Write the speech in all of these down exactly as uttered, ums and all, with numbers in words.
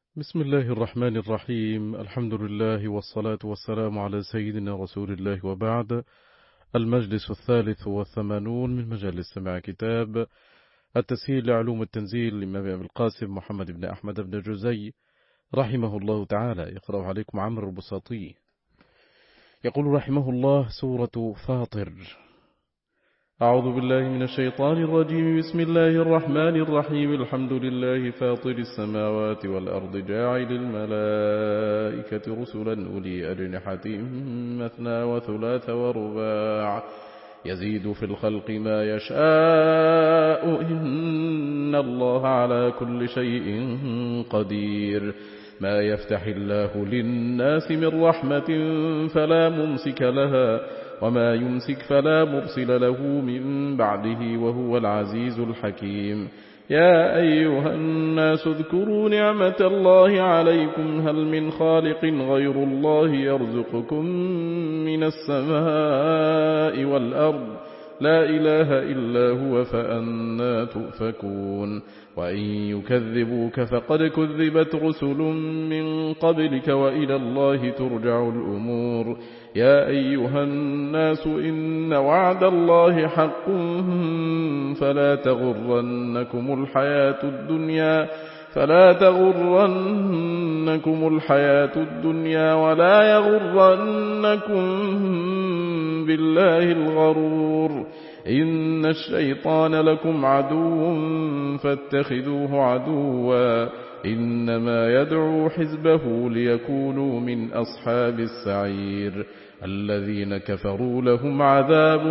بسم الله الرحمن الرحيم. الحمد لله والصلاة والسلام على سيدنا رسول الله، وبعد. المجلس الثالث والثمانون من مجالس سماع كتاب التسهيل لعلوم التنزيل للإمام أبي القاسم محمد بن أحمد بن جزي رحمه الله تعالى. يقرأ عليكم عمرو البساطي. يقول رحمه الله: سورة فاطر. أعوذ بالله من الشيطان الرجيم. بسم الله الرحمن الرحيم. الحمد لله فاطر السماوات والأرض جاعل الملائكة رسلا أولي أجنحة مثنى وثلاث ورباع يزيد في الخلق ما يشاء إن الله على كل شيء قدير. ما يفتح الله للناس من رحمة فلا ممسك لها وما يمسك فلا مرسل له من بعده وهو العزيز الحكيم. يا أيها الناس اذكروا نعمة الله عليكم هل من خالق غير الله يرزقكم من السماء والأرض لا إله إلا هو فأنى تؤفكون. وإن يكذبوك فقد كذبت رسل من قبلك وإلى الله ترجع الأمور. يا أيها الناس إن وعد الله حق فلا تغرنكم الحياة الدنيا فلا تغرنكم الحياة الدنيا ولا يغرنكم بالله الغرور. إن الشيطان لكم عدو فاتخذوه عدوا إنما يدعو حزبه ليكونوا من أصحاب السعير. الذين كفروا لهم عذاب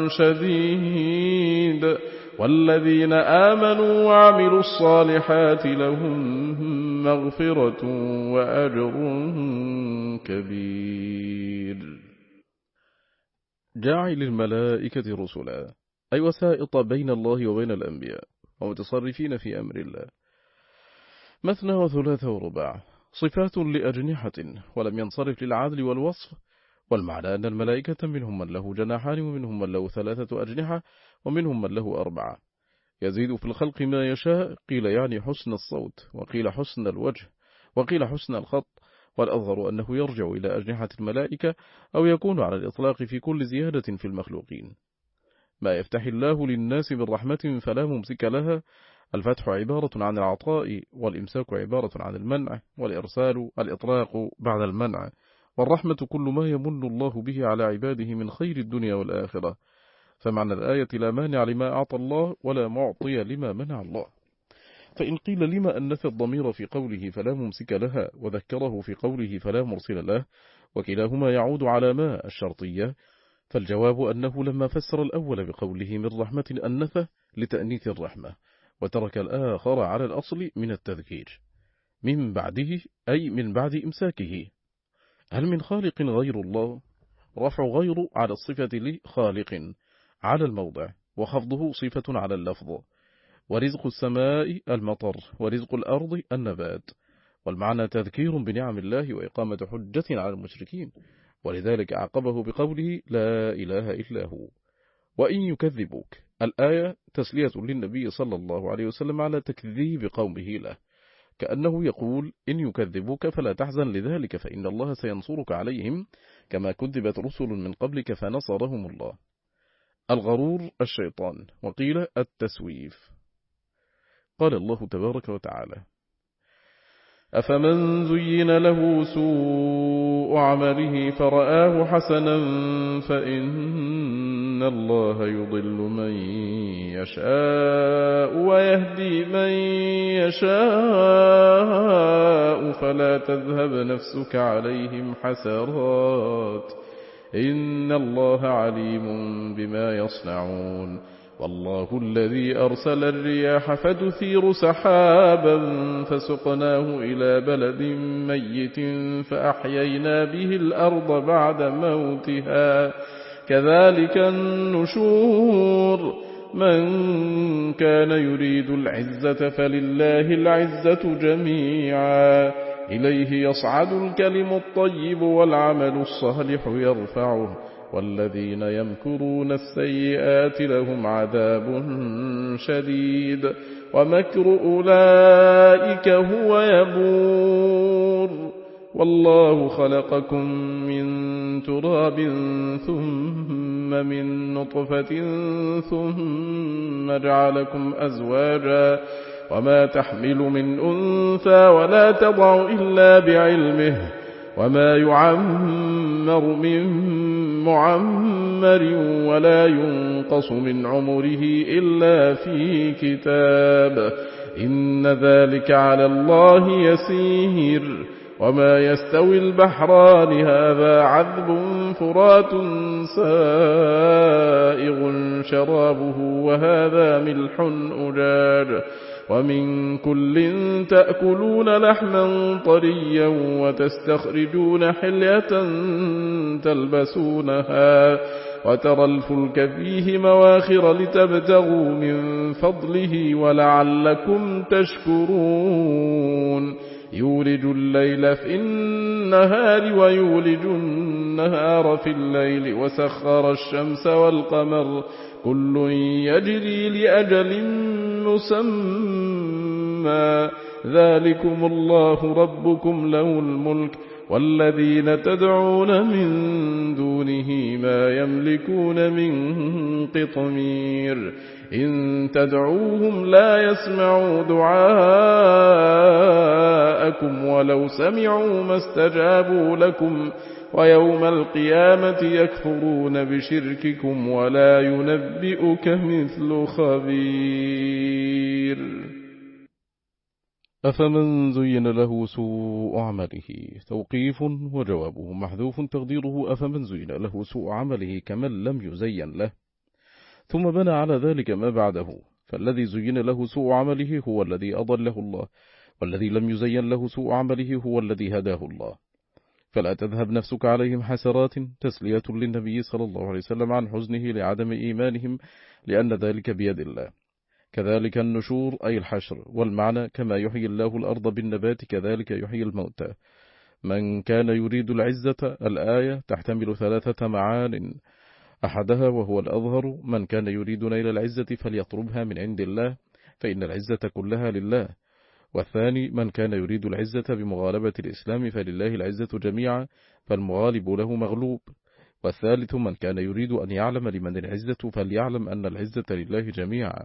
شديد والذين آمنوا وعملوا الصالحات لهم مغفرة وأجر كبير. جاعل الملائكة رسلا، أي وسائط بين الله وبين الأنبياء ومتصرفين في أمر الله. مثنى وثلاث ورباع صفات لأجنحة ولم ينصرف للعدل والوصف، والمعنى أن الملائكة منهم من له جناحان ومنهم من له ثلاثة أجنحة ومنهم من له أربعة. يزيد في الخلق ما يشاء، قيل يعني حسن الصوت، وقيل حسن الوجه، وقيل حسن الخط، والأظهر أنه يرجع إلى أجنحة الملائكة أو يكون على الإطلاق في كل زيادة في المخلوقين. ما يفتح الله للناس من رحمة فلا ممسك لها. الفتح عبارة عن العطاء، والإمساك عبارة عن المنع، والإرسال الإطلاق بعد المنع، والرحمة كل ما يمن الله به على عباده من خير الدنيا والآخرة. فمعنى الآية لا مانع لما أعطى الله ولا معطي لما منع الله. فإن قيل لما أنث الضمير في قوله فلا ممسك لها وذكره في قوله فلا مرسل له، وكلاهما يعود على ما الشرطية، فالجواب أنه لما فسر الأول بقوله من رحمة أنثه لتأنيث الرحمة، وترك الآخر على الأصل من التذكير. من بعده أي من بعد إمساكه. هل من خالق غير الله؟ رفع غير على الصفة لخالق على الموضع، وخفضه صفة على اللفظ. ورزق السماء المطر، ورزق الأرض النبات. والمعنى تذكير بنعم الله وإقامة حجة على المشركين، ولذلك أعقبه بقوله لا إله إلا هو. وإن يكذبوك، الآية تسلية للنبي صلى الله عليه وسلم على تكذيب قومه له، كأنه يقول إن يكذبوك فلا تحزن لذلك فإن الله سينصرك عليهم كما كذبت رسل من قبلك فنصرهم الله. الغرور الشيطان، وقيل التسويف. قال الله تبارك وتعالى: أفمن زين له سوء عمله فرآه حسنا فإن الله يضل من يشاء ويهدي من يشاء فلا تذهب نفسك عليهم حسرات إن الله عليم بما يصنعون. والله الذي أرسل الرياح فتثير سحابا فسقناه إلى بلد ميت فأحيينا به الأرض بعد موتها كذلك النشور. من كان يريد العزة فلله العزة جميعا إليه يصعد الكلم الطيب والعمل الصالح يرفعه والذين يمكرون السيئات لهم عذاب شديد ومكر أولئك هو يبور والله خلقكم من تراب ثم من نطفة ثم جعلكم أزواجا وما تحمل من أنثى ولا تضع إلا بعلمه وما يعمر من معمر ولا ينقص من عمره إلا في كتاب إن ذلك على الله يسير وما يستوي البحران هذا عذب فرات سائغ شرابه وهذا ملح أجاج ومن كل تأكلون لحما طريا وتستخرجون حلية تلبسونها وترى الفلك فيه مواخر لتبتغوا من فضله ولعلكم تشكرون يولج الليل في النهار ويولج النهار في الليل وسخر الشمس والقمر كل يجري لأجل مسمى ذلكم الله ربكم له الملك والذين تدعون من دونه ما يملكون من قطمير إن تدعوهم لا يسمعوا دعاءكم ولو سمعوا ما استجابوا لكم ويوم القيامة يكفرون بشرككم ولا ينبئك مثل خبير أفمن زين له سوء عمله توقيف وجوابه محذوف تقديره أفمن زين له سوء عمله كمن لم يزين له ثم بنى على ذلك ما بعده فالذي زين له سوء عمله هو الذي أضله الله والذي لم يزين له سوء عمله هو الذي هداه الله فلا تذهب نفسك عليهم حسرات تسلية للنبي صلى الله عليه وسلم عن حزنه لعدم إيمانهم لأن ذلك بيد الله كذلك النشور أي الحشر والمعنى كما يحيي الله الأرض بالنبات كذلك يحيي الموتى من كان يريد العزة الآية تحتمل ثلاثة معان أحدها وهو الأظهر من كان يريد نيل العزة فليطلبها من عند الله فإن العزة كلها لله والثاني من كان يريد العزة بمغالبة الإسلام فلله العزة جميعا فالمغالب له مغلوب والثالث من كان يريد أن يعلم لمن العزة فليعلم أن العزة لله جميعا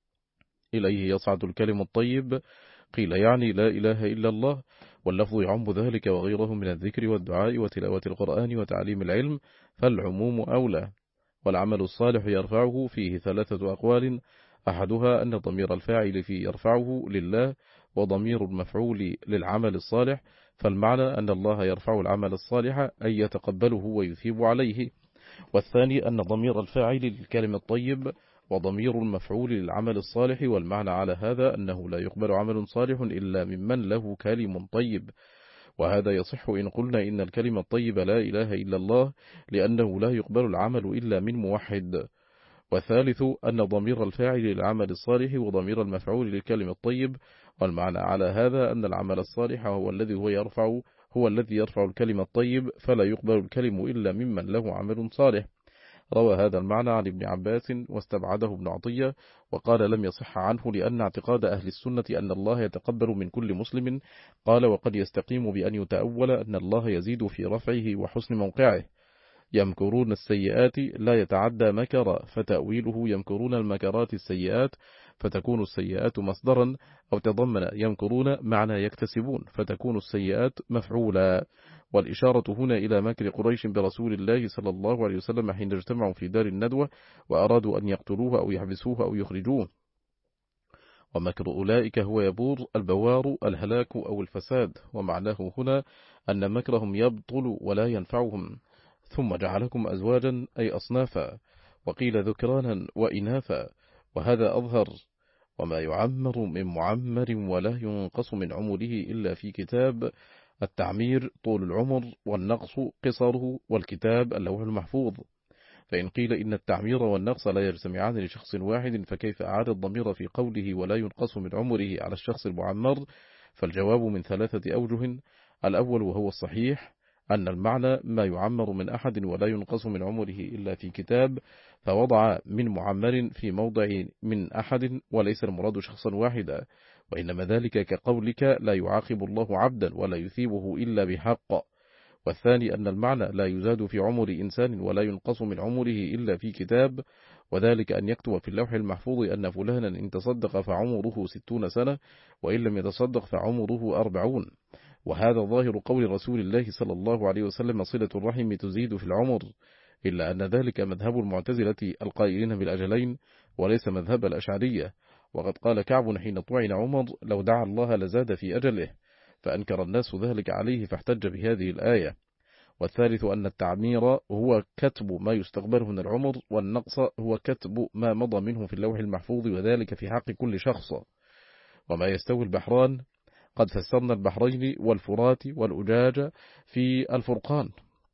إليه يصعد الكلم الطيب قيل يعني لا إله إلا الله واللفظ يعم ذلك وغيره من الذكر والدعاء وتلاوة القرآن وتعليم العلم فالعموم أولى والعمل الصالح يرفعه فيه ثلاثة أقوال أحدها أن ضمير الفاعل فيه يرفعه لله وضمير المفعول للعمل الصالح فالمعنى أن الله يرفع العمل الصالح أي يتقبله ويثيب عليه والثاني أن ضمير الفاعل للكلم الطيب وضمير المفعول للعمل الصالح والمعنى على هذا أنه لا يقبل عمل صالح إلا ممن له كلم طيب وهذا يصح إن قلنا إن الكلمة الطيب لا إله إلا الله لأنه لا يقبل العمل إلا من موحد والثالث أن ضمير الفاعل للعمل الصالح وضمير المفعول للكلم الطيب والمعنى على هذا أن العمل الصالح هو الذي هو يرفع هو الذي يرفع الكلم الطيب فلا يقبل الكلم إلا ممن له عمل صالح روى هذا المعنى عن ابن عباس واستبعده ابن عطية وقال لم يصح عنه لأن اعتقاد أهل السنة أن الله يتقبل من كل مسلم قال وقد يستقيم بأن يتأول أن الله يزيد في رفعه وحسن موقعه يمكرون السيئات لا يتعدى مكر فتأويله يمكرون المكرات السيئات فتكون السيئات مصدرا أو تضمن يمكرون معنى يكتسبون فتكون السيئات مفعولا والإشارة هنا إلى مكر قريش برسول الله صلى الله عليه وسلم حين اجتمعوا في دار الندوة وأرادوا أن يقتلوه أو يحبسوه أو يخرجوه ومكر أولئك هو يبور البوار الهلاك أو الفساد ومعناه هنا أن مكرهم يبطل ولا ينفعهم ثم جعلكم أزواجا أي أصنافا وقيل ذكرانا وإناثا وهذا أظهر وما يعمر من معمر ولا ينقص من عمره إلا في كتاب التعمير طول العمر والنقص قصره والكتاب اللوح المحفوظ فإن قيل إن التعمير والنقص لا يجتمعان لشخص واحد فكيف أعاد الضمير في قوله ولا ينقص من عمره على الشخص المعمر فالجواب من ثلاثة أوجه الأول وهو الصحيح أن المعنى ما يعمر من أحد ولا ينقص من عمره إلا في كتاب، فوضع من معمر في موضع من أحد وليس المراد شخصا واحدا، وإنما ذلك كقولك لا يعاقب الله عبدا ولا يثيبه إلا بحق. والثاني أن المعنى لا يزاد في عمر إنسان ولا ينقص من عمره إلا في كتاب، وذلك أن يكتب في اللوح المحفوظ أن فلانا إن تصدق فعمره ستون سنة وإن لم يتصدق فعمره أربعون. وهذا ظاهر قول رسول الله صلى الله عليه وسلم صلة الرحم تزيد في العمر، إلا أن ذلك مذهب المعتزلة القائلين بالأجلين وليس مذهب الأشعرية. وقد قال كعب حين طعن عمر لو دعا الله لزاد في أجله، فأنكر الناس ذلك عليه فاحتج بهذه الآية. والثالث أن التعمير هو كتب ما يستقبله من العمر، والنقص هو كتب ما مضى منه في اللوح المحفوظ، وذلك في حق كل شخص. وما يستوي البحران قد فسرنا البحرين والفرات والأجاج في الفرقان،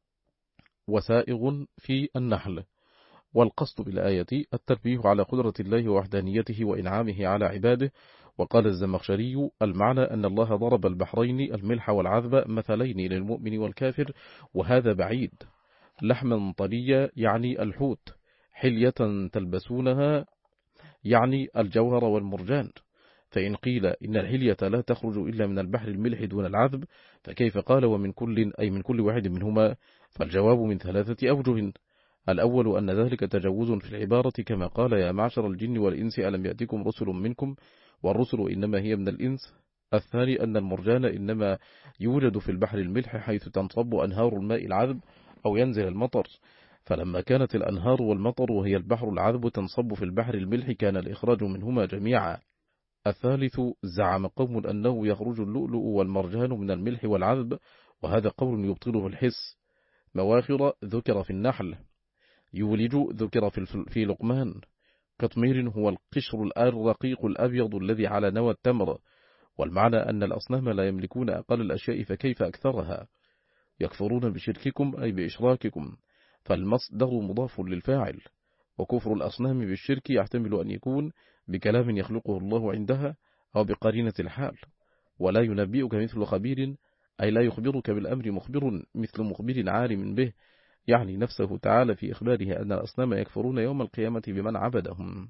وسائغ في النحل. والقصد بالآية التنبيه على قدرة الله ووحدانيته وإنعامه على عباده. وقال الزمخشري المعنى أن الله ضرب البحرين الملح والعذب مثلين للمؤمن والكافر، وهذا بعيد. لحما طريا يعني الحوت، حلية تلبسونها يعني الجوهر والمرجان. فإن قيل إن الحلية لا تخرج إلا من البحر الملح دون العذب، فكيف قال ومن كل أي من كل واحد منهما؟ فالجواب من ثلاثة أوجه. الأول أن ذلك تجوز في العبارة، كما قال يا معشر الجن والإنس ألم يأتكم رسل منكم، والرسل إنما هي من الإنس. الثاني أن المرجان إنما يوجد في البحر الملح حيث تنصب أنهار الماء العذب أو ينزل المطر، فلما كانت الأنهار والمطر وهي البحر العذب تنصب في البحر الملح كان الإخراج منهما جميعا. الثالث زعم قوم أنه يخرج اللؤلؤ والمرجان من الملح والعذب، وهذا قول يبطله الحس. مواخر ذكر في النحل، يولج ذكر في لقمان. قطمير هو القشر الرقيق الأبيض الذي على نوى التمر. والمعنى أن الأصنام لا يملكون أقل الأشياء فكيف أكثرها. يكفرون بشرككم أي بإشراككم، فالمصدر مضاف للفاعل. وكفر الأصنام بالشرك يحتمل أن يكون بكلام يخلقه الله عندها أو بقرينة الحال. ولا ينبئك مثل خبير أي لا يخبرك بالأمر مخبر مثل مخبر عالم به، يعني نفسه تعالى في إخباره أن الأصنام يكفرون يوم القيامة بمن عبدهم.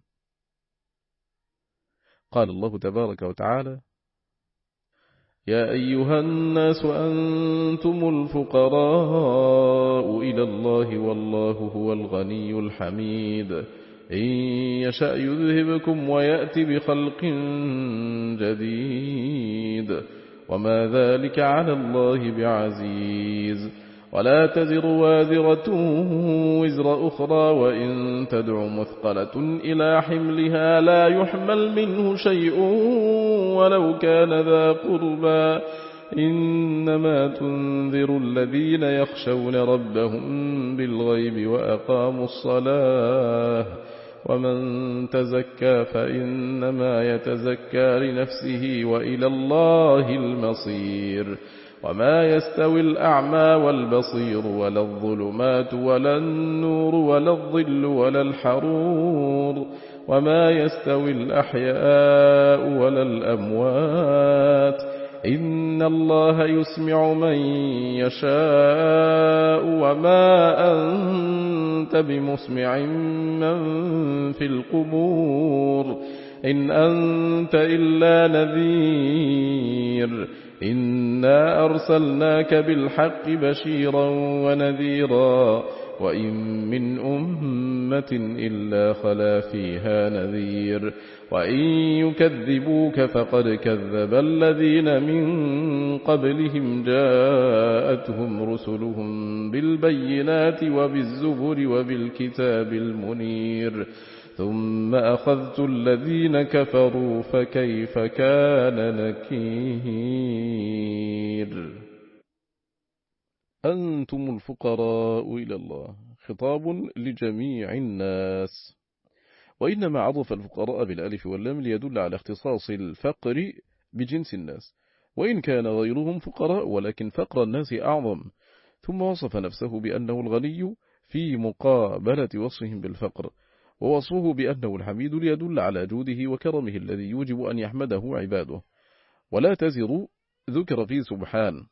قال الله تبارك وتعالى يا أيها الناس أنتم الفقراء إلى الله والله هو الغني الحميد، إن يشأ يذهبكم ويأتي بخلق جديد وما ذلك على الله بعزيز. ولا تزر وازرة وزر أخرى وإن تدع مثقلة إلى حملها لا يحمل منه شيء ولو كان ذا قربى، إنما تنذر الذين يخشون ربهم بالغيب وأقاموا الصلاة، ومن تزكى فإنما يتزكى لنفسه وإلى الله المصير. وما يستوي الأعمى والبصير ولا الظلمات ولا النور ولا الظل ولا الحرور، وما يستوي الأحياء ولا الأموات، إن الله يسمع من يشاء وما أنت بمسمع من في القبور، إن أنت إلا نذير، إنا أرسلناك بالحق بشيرا ونذيرا، وإن من أمة إلا خلا فيها نذير، وإن يكذبوك فقد كذب الذين من قبلهم جاءتهم رسلهم بالبينات وبالزبر وبالكتاب المنير، ثم أخذت الذين كفروا فكيف كان نكير. أنتم الفقراء إلى الله خطاب لجميع الناس، وإنما عطف الفقراء بالألف واللام ليدل على اختصاص الفقر بجنس الناس، وإن كان غيرهم فقراء ولكن فقر الناس أعظم. ثم وصف نفسه بأنه الغني في مقابلة وصفهم بالفقر، ووصفه بأنه الحميد ليدل على جوده وكرمه الذي يوجب أن يحمده عباده. ولا تزر ذكر في سبحان،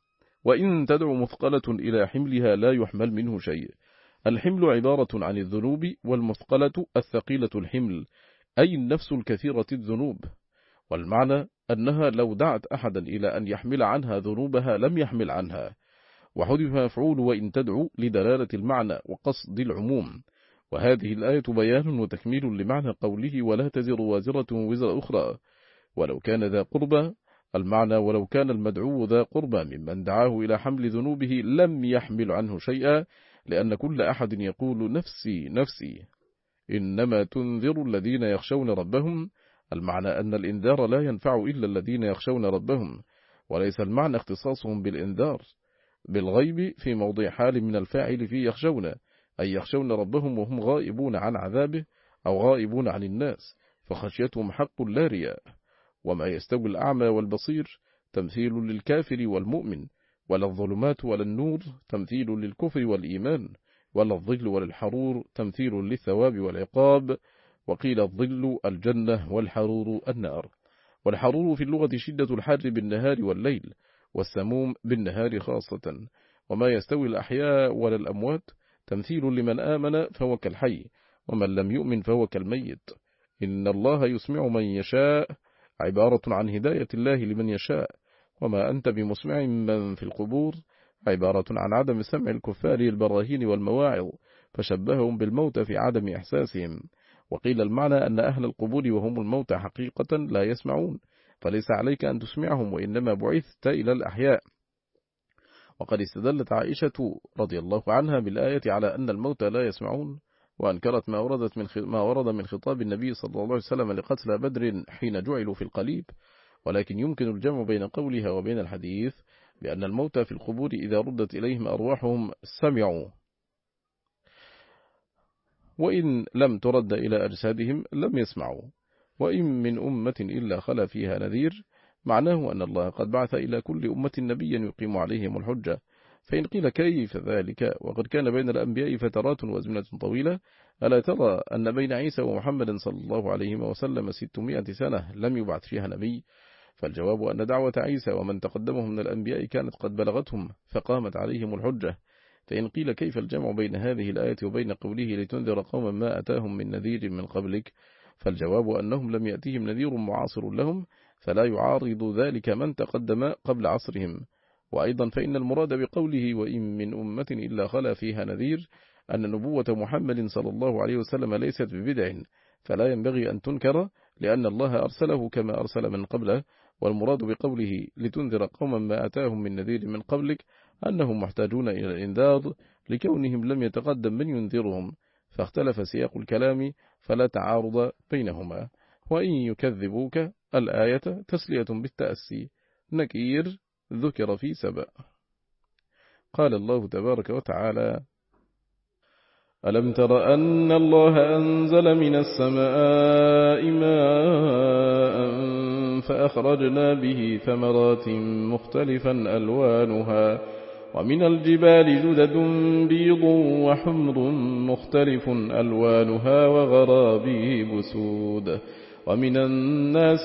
وإن تدع مثقلة إلى حملها لا يحمل منه شيء. الحمل عبارة عن الذنوب، والمثقلة الثقيلة الحمل، أي النفس الكثيرة الذنوب. والمعنى أنها لو دعت أحدا إلى أن يحمل عنها ذنوبها لم يحمل عنها. وحذف مفعول وإن تدعو لدلالة المعنى وقصد العموم. وهذه الآية بيان وتكميل لمعنى قوله ولا تزر وازرة وزر أخرى ولو كان ذا قربى. المعنى ولو كان المدعو ذا قربى ممن دعاه إلى حمل ذنوبه لم يحمل عنه شيئا، لأن كل أحد يقول نفسي نفسي. إنما تنذر الذين يخشون ربهم. المعنى أن الإنذار لا ينفع إلا الذين يخشون ربهم، وليس المعنى اختصاصهم بالإنذار بالغيب في موضع حال من الفاعل في يخشون، أي يخشون ربهم وهم غائبون عن عذابه أو غائبون عن الناس، فخشيتهم حق لا رياء. وما يستوي الأعمى والبصير تمثيل للكافر والمؤمن، ولا الظلمات ولا النور تمثيل للكفر والإيمان، ولا الظل ولا الحرور تمثيل للثواب والعقاب. وقيل الظل الجنة والحرور النار. والحرور في اللغة شدة الحر بالنهار والليل، والسموم بالنهار خاصة. وما يستوي الأحياء ولا الأموات تمثيل لمن آمن فهو كالحي، ومن لم يؤمن فهو كالميت. إن الله يسمع من يشاء عبارة عن هداية الله لمن يشاء. وما أنت بمسمع من في القبور عبارة عن عدم سمع الكفار البراهين والمواعظ، فشبههم بالموت في عدم إحساسهم. وقيل المعنى أن أهل القبور وهم الموت حقيقة لا يسمعون، فليس عليك أن تسمعهم، وإنما بعثت إلى الأحياء. وقد استدلت عائشة رضي الله عنها بالآية على أن الموت لا يسمعون، وأنكرت ما وردت من ما ورد من خطاب النبي صلى الله عليه وسلم لقتل بدر حين جعلوا في القليب. ولكن يمكن الجمع بين قولها وبين الحديث بأن الموت في القبور إذا ردت إليهم أرواحهم سمعوا، وإن لم ترد إلى أجسادهم لم يسمعوا. وإن من أمة إلا خلا فيها نذير، معناه أن الله قد بعث إلى كل أمة نبيا يقيم عليهم الحجة. فإن قيل كيف ذلك وقد كان بين الأنبياء فترات وأزمنة طويلة، ألا ترى أن بين عيسى ومحمد صلى الله عليه وسلم ستمائة سنة لم يبعث فيها نبي؟ فالجواب أن دعوة عيسى ومن تقدمه من الأنبياء كانت قد بلغتهم فقامت عليهم الحجة. فإن قيل كيف الجمع بين هذه الآية وبين قوله لتنذر قوما ما أتاهم من نذير من قبلك؟ فالجواب أنهم لم يأتيهم نذير معاصر لهم، فلا يعارض ذلك من تقدم قبل عصرهم. وأيضا فإن المراد بقوله وإن من أمة إلا خلا فيها نذير أن نبوة محمد صلى الله عليه وسلم ليست ببدع، فلا ينبغي أن تنكر، لأن الله أرسله كما أرسل من قبله. والمراد بقوله لتنذر قوما ما أتاهم من نذير من قبلك أنهم محتاجون إلى الإنذار لكونهم لم يتقدم من ينذرهم، فاختلف سياق الكلام فلا تعارض بينهما. وإن يكذبوك الآية تسلية بالتأسي، نكير ذكر في سبأ. قال الله تبارك وتعالى ألم تر أن الله أنزل من السماء ماء فأخرجنا به ثمرات مختلفا ألوانها ومن الجبال جدد بيض وحمر مختلف ألوانها وغرابيب سود ومن الناس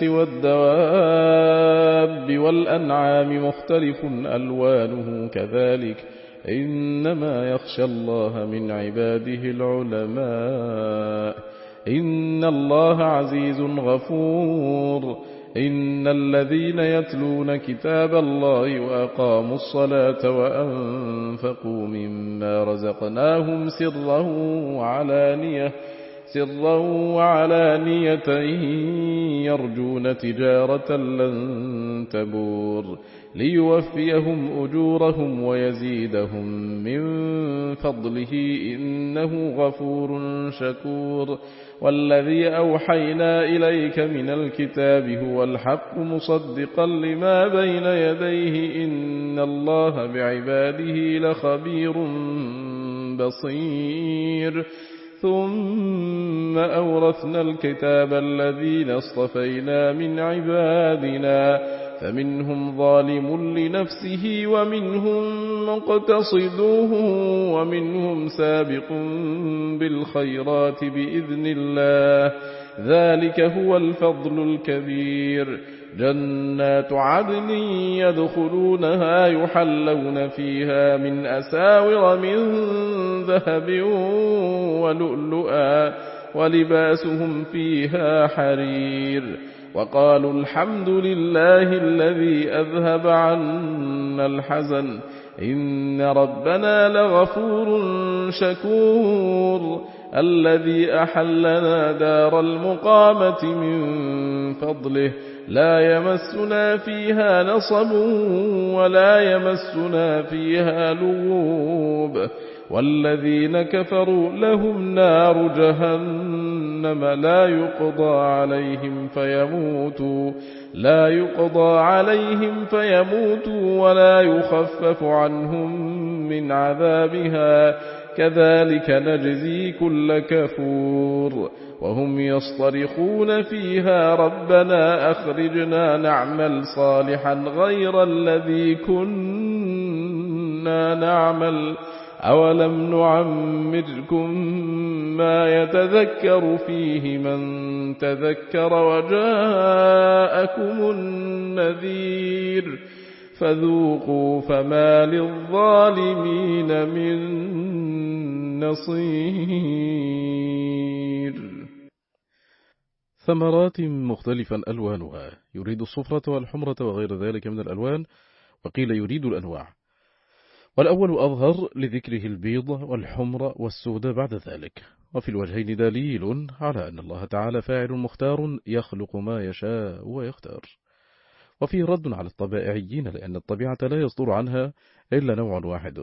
والدواب والأنعام مختلف ألوانه كذلك إنما يخشى الله من عباده العلماء إن الله عزيز غفور إن الذين يتلون كتاب الله وأقاموا الصلاة وأنفقوا مما رزقناهم سرا وعلانية سرا وعلانية يرجون تجارة لن تبور ليوفيهم أجورهم ويزيدهم من فضله إنه غفور شكور والذي أوحينا إليك من الكتاب هو الحق مصدقا لما بين يديه إن الله بعباده لخبير بصير ثم أورثنا الكتاب الذين اصطفينا من عبادنا فمنهم ظالم لنفسه ومنهم مقتصد ومنهم سابق بالخيرات بإذن الله ذلك هو الفضل الكبير جنات عدن يدخلونها يحلون فيها من أساور من ذهب ولؤلؤا ولباسهم فيها حرير وقالوا الحمد لله الذي أذهب عنا الحزن إن ربنا لغفور شكور الذي أحلنا دار المقامة من فضله لا يمسنا فيها نصب ولا يمسنا فيها لغوب والذين كفروا لهم نار جهنم لا يقضى عليهم فيموتوا لا يقضى عليهم فيموتوا ولا يخفف عنهم من عذابها كذلك نجزي كل كفور وهم يصطرخون فيها ربنا أخرجنا نعمل صالحا غير الذي كنا نعمل أولم نعمركم ما يتذكر فيه من تذكر وجاءكم النذير فذوقوا فما للظالمين من نصير. ثمرات مختلفا ألوانها يريد الصفرة والحمرة وغير ذلك من الألوان وقيل يريد الأنواع والأول أظهر لذكره البيض والحمر والسود بعد ذلك وفي الوجهين دليل على أن الله تعالى فاعل مختار يخلق ما يشاء ويختار وفيه رد على الطبائعيين لأن الطبيعة لا يصدر عنها إلا نوع واحد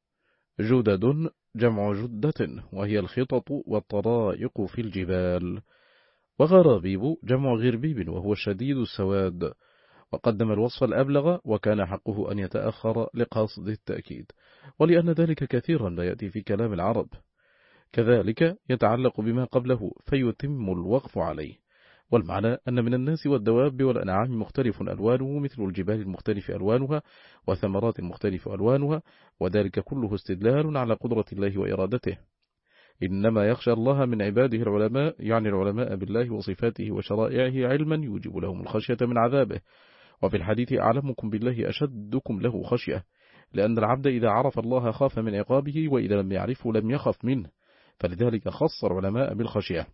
جدد جمع جدة وهي الخطط والطرائق في الجبال وغرابيب جمع غربيب وهو الشديد السواد وقدم الوصف الأبلغ وكان حقه أن يتأخر لقصد التأكيد ولأن ذلك كثيرا لا يأتي في كلام العرب كذلك يتعلق بما قبله فيتم الوقف عليه والمعنى أن من الناس والدواب والأنعام مختلف ألوانه مثل الجبال المختلف ألوانها وثمرات المختلف ألوانها وذلك كله استدلال على قدرة الله وإرادته إنما يخشى الله من عباده العلماء يعني العلماء بالله وصفاته وشرائعه علما يوجب لهم الخشية من عذابه وفي الحديث أعلمكم بالله أشدكم له خشية لأن العبد إذا عرف الله خاف من عقابه وإذا لم يعرفه لم يخف منه فلذلك خص العلماء بالخشية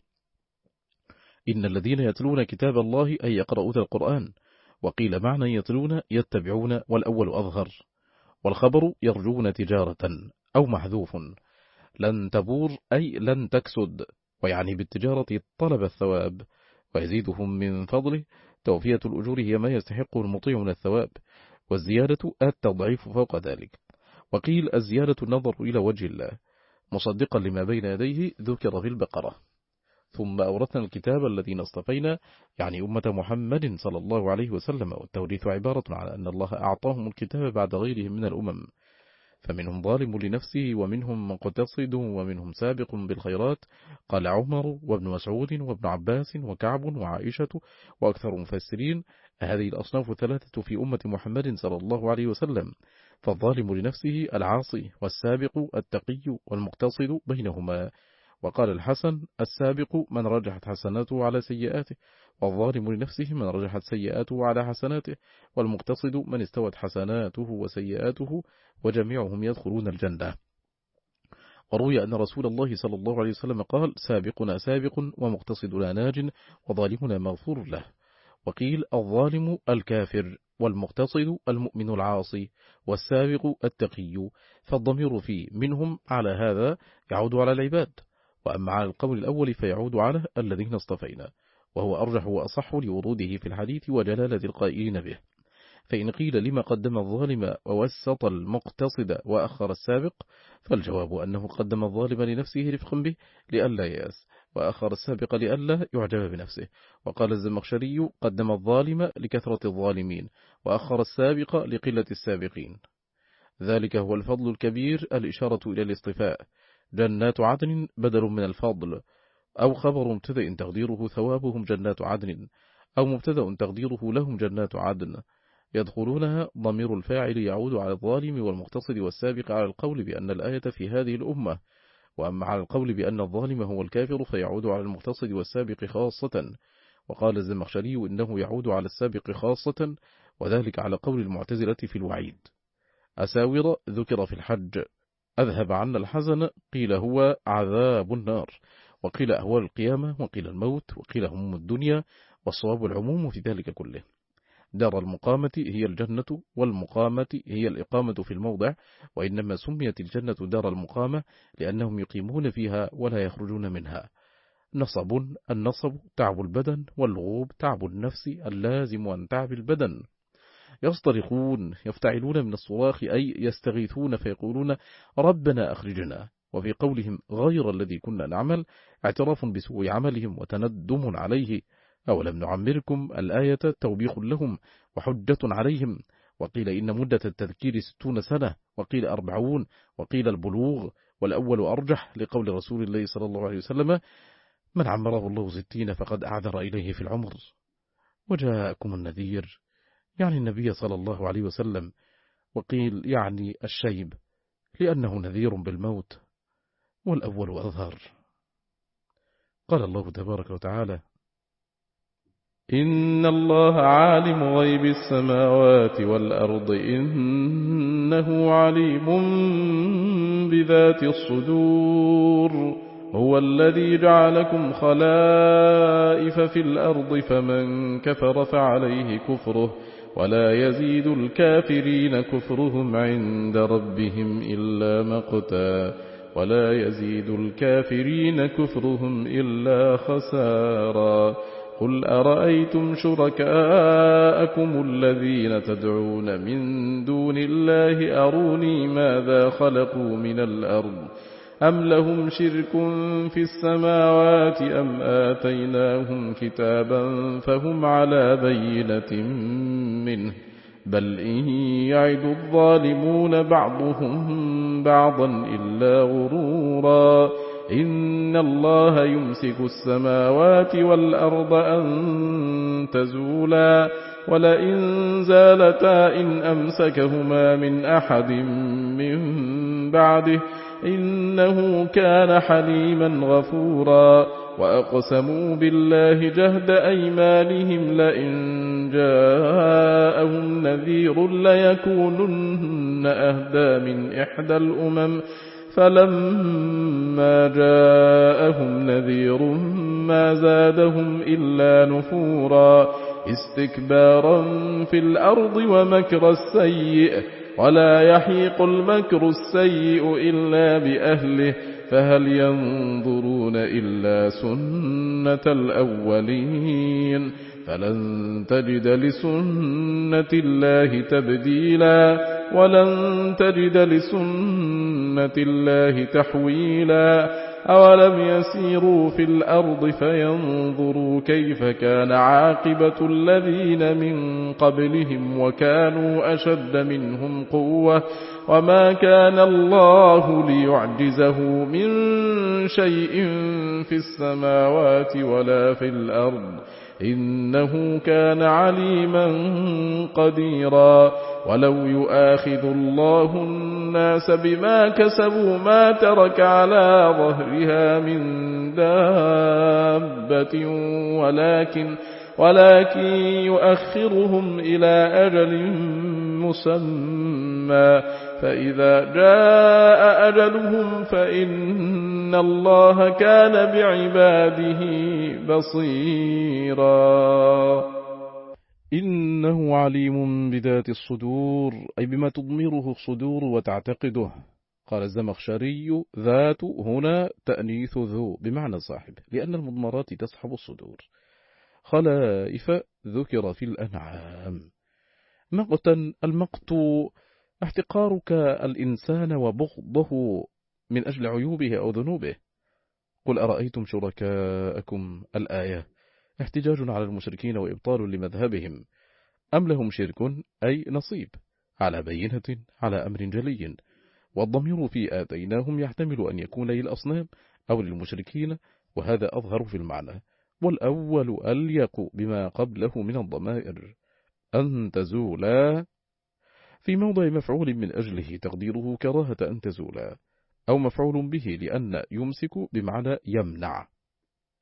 إن الذين يتلون كتاب الله أي يقرؤون القرآن وقيل معنى يتلون يتبعون والأول أظهر والخبر يرجون تجارة أو محذوف لن تبور أي لن تكسد ويعني بالتجارة طلب الثواب ويزيدهم من فضله توفية الأجور هي ما يستحقه المطيع من الثواب والزيادة التضعيف فوق ذلك وقيل الزيادة النظر إلى وجه الله مصدقا لما بين يديه ذكر في البقرة ثم أورثنا الكتاب الذين اصطفينا يعني أمة محمد صلى الله عليه وسلم والتوريث عبارة على أن الله أعطاهم الكتاب بعد غيرهم من الأمم فمنهم ظالم لنفسه ومنهم مقتصد ومنهم سابق بالخيرات قال عمر وابن مسعود وابن عباس وكعب وعائشة وأكثر المفسرين هذه الأصناف الثلاثة في أمة محمد صلى الله عليه وسلم فالظالم لنفسه العاصي والسابق التقي والمقتصد بينهما وقال الحسن السابق من رجحت حسناته على سيئاته والظالم لنفسه من رجحت سيئاته على حسناته والمقتصد من استوت حسناته وسيئاته وجميعهم يدخلون الجنة وروي أن رسول الله صلى الله عليه وسلم قال سابقنا سابق ومقتصدنا ناج وظالمنا مغفور له وقيل الظالم الكافر والمقتصد المؤمن العاصي والسابق التقي فالضمير في منهم على هذا يعود على العباد وأما على القول الأول فيعود على الذين اصطفينا وهو أرجح وأصح لوروده في الحديث وجلالة القائلين به فإن قيل لما قدم الظالم ووسط المقتصد وأخر السابق فالجواب أنه قدم الظالم لنفسه رفقا به لئلا يأس وأخر السابق لئلا يعجب بنفسه وقال الزمخشري قدم الظالم لكثرة الظالمين وأخر السابق لقلة السابقين ذلك هو الفضل الكبير الإشارة إلى الاصطفاء جنات عدن بدل من الفضل أو خبر مبتدأ تقديره ثوابهم جنات عدن أو مبتدأ تقديره لهم جنات عدن يدخلونها ضمير الفاعل يعود على الظالم والمقتصد والسابق على القول بأن الآية في هذه الأمة وأما على القول بأن الظالم هو الكافر فيعود على المقتصد والسابق خاصة وقال الزمخشري إنه يعود على السابق خاصة، وذلك على قول المعتزلة في الوعيد. أساور ذكر في الحج، أذهب عنا الحزن قيل هو عذاب النار، وقيل أهوال القيامة، وقيل الموت، وقيل هموم الدنيا، والصواب العموم في ذلك كله. دار المقامة هي الجنة، والمقامة هي الإقامة في الموضع، وإنما سميت الجنة دار المقامة لأنهم يقيمون فيها ولا يخرجون منها. نصب، النصب تعب البدن، واللغوب تعب النفس اللازم عن تعب البدن. يصطرخون، يفتعلون من الصراخ أي يستغيثون فيقولون ربنا أخرجنا. وفي قولهم غير الذي كنا نعمل اعتراف بسوء عملهم وتندم عليه. أولم نعمركم الآية توبيخ لهم وحجة عليهم. وقيل إن مدة التذكير ستون سنة، وقيل أربعون، وقيل البلوغ، والأول أرجح لقول رسول الله صلى الله عليه وسلم من عمره الله ستين فقد أعذر إليه في العمر. وجاءكم النذير يعني النبي صلى الله عليه وسلم، وقيل يعني الشيب لأنه نذير بالموت، والأول أظهر. قال الله تبارك وتعالى إن الله عالم غيب السماوات والأرض إنه عليم بذات الصدور. هو الذي جعلكم خلائف في الأرض فمن كفر فعليه كفره ولا يزيد الكافرين كفرهم عند ربهم إلا مقتا ولا يزيد الكافرين كفرهم إلا خسارا. قل أرأيتم شركاءكم الذين تدعون من دون الله أروني ماذا خلقوا من الأرض أم لهم شرك في السماوات أم آتيناهم كتابا فهم على بينة منه بل إن يعد الظالمون بعضهم بعضا إلا غرورا. إن الله يمسك السماوات والأرض أن تزولا ولئن زالتا إن أمسكهما من أحد من بعده إنه كان حليما غفورا. وأقسموا بالله جهد أيمانهم لئن جاءهم نذير ليكونن أهدى من إحدى الأمم فلما جاءهم نذير ما زادهم إلا نفورا استكبارا في الأرض ومكر السيء ولا يحيق المكر السيء إلا بأهله فهل ينظرون إلا سنة الأولين فلن تجد لسنة الله تبديلا ولن تجد لسنة الله تحويلا. أولم يسيروا في الأرض فينظروا كيف كان عاقبة الذين من قبلهم وكانوا أشد منهم قوة وما كان الله ليعجزه من شيء في السماوات ولا في الأرض إنه كان عليما قديرا. ولو يؤاخذ الله الناس بما كسبوا ما ترك على ظهرها من دابة ولكن ولكن يؤخرهم إلى أجل مسمى فإذا جاء أجلهم فإن الله كان بعباده بصيرا. إنه عليم بذات الصدور أي بما تضمره الصدور وتعتقده. قال الزمخشري ذات هنا تأنيث ذو بمعنى صاحب لأن المضمرات تصحب الصدور. خلائف ذكر في الأنعام. مقتا المقت احتقارك الإنسان وبغضه من أجل عيوبه أو ذنوبه. قل أرأيتم شركاءكم الآية احتجاج على المشركين وإبطال لمذهبهم. أم لهم شرك أي نصيب على بينة على أمر جلي. والضمير في آتيناهم يحتمل أن يكون للأصنام أو للمشركين وهذا أظهر في المعنى. والأول أليق بما قبله من الضمائر. أن تزولا في موضع مفعول من أجله تقديره كراهة أن تزولا أو مفعول به لأن يمسك بمعنى يمنع.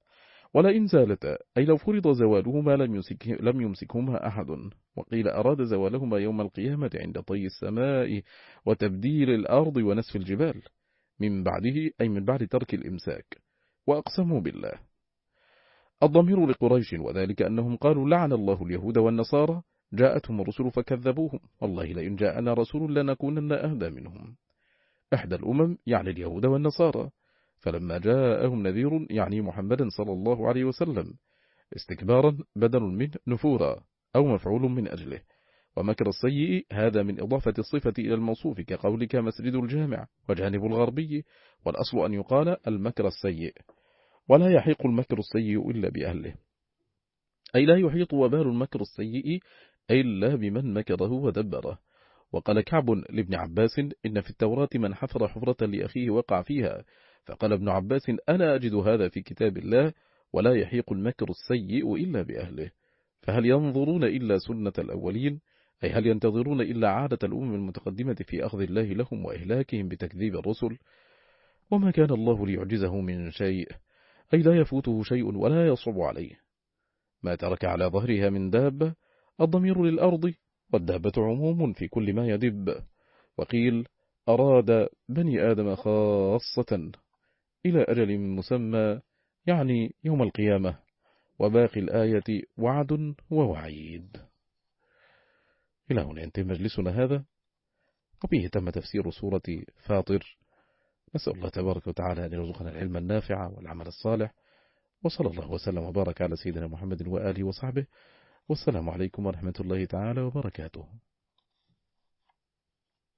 ولئن زالتا أي لو فرض زوالهما لم, يمسك لم يمسكهما أحد. وقيل أراد زوالهما يوم القيامة عند طي السماء وتبديل الأرض ونسف الجبال من بعده، أي من بعد ترك الإمساك. وأقسموا بالله. الضمير لقريش، وذلك أنهم قالوا لعن الله اليهود والنصارى، جاءتهم الرسل فكذبوهم، والله لئن جاءنا رسول لنكونن أهدى منهم. إحدى الأمم يعني اليهود والنصارى، فلما جاءهم نذير يعني محمدا صلى الله عليه وسلم، استكبارا بدل من نفورا أو مفعول من أجله. ومكر السيء هذا من إضافة الصفة إلى الموصوف، كقولك مسجد الجامع وجانب الغربي، والأصل أن يقال المكر السيء. ولا يحيق المكر السيء إلا بأهله، أي لا يحيط وبال المكر السيء إلا بمن مكره ودبره. وقال كعب لابن عباس إن في التوراة من حفر حفرة لأخيه وقع فيها، فقال ابن عباس أنا أجد هذا في كتاب الله، ولا يحيق المكر السيء إلا بأهله. فهل ينظرون إلا سنة الأولين، أي هل ينتظرون إلا عادة الأمم المتقدمة في أخذ الله لهم وإهلاكهم بتكذيب الرسل؟ وما كان الله ليعجزه من شيء، أي لا يفوته شيء ولا يصعب عليه. ما ترك على ظهرها من دابة، الضمير للأرض، والدابة عموم في كل ما يدب. وقيل أراد بني آدم خاصة إلى أجل مسمى، يعني يوم القيامة. وباقي الآية وعد ووعيد. إلى هنا ينتهي مجلسنا هذا، وبه تم تفسير سورة فاطر. نسأل الله تبارك وتعالى أن يرزقنا العلم النافع والعمل الصالح، وصلى الله وسلم وبارك على سيدنا محمد وآله وصحبه، والسلام عليكم ورحمة الله تعالى وبركاته.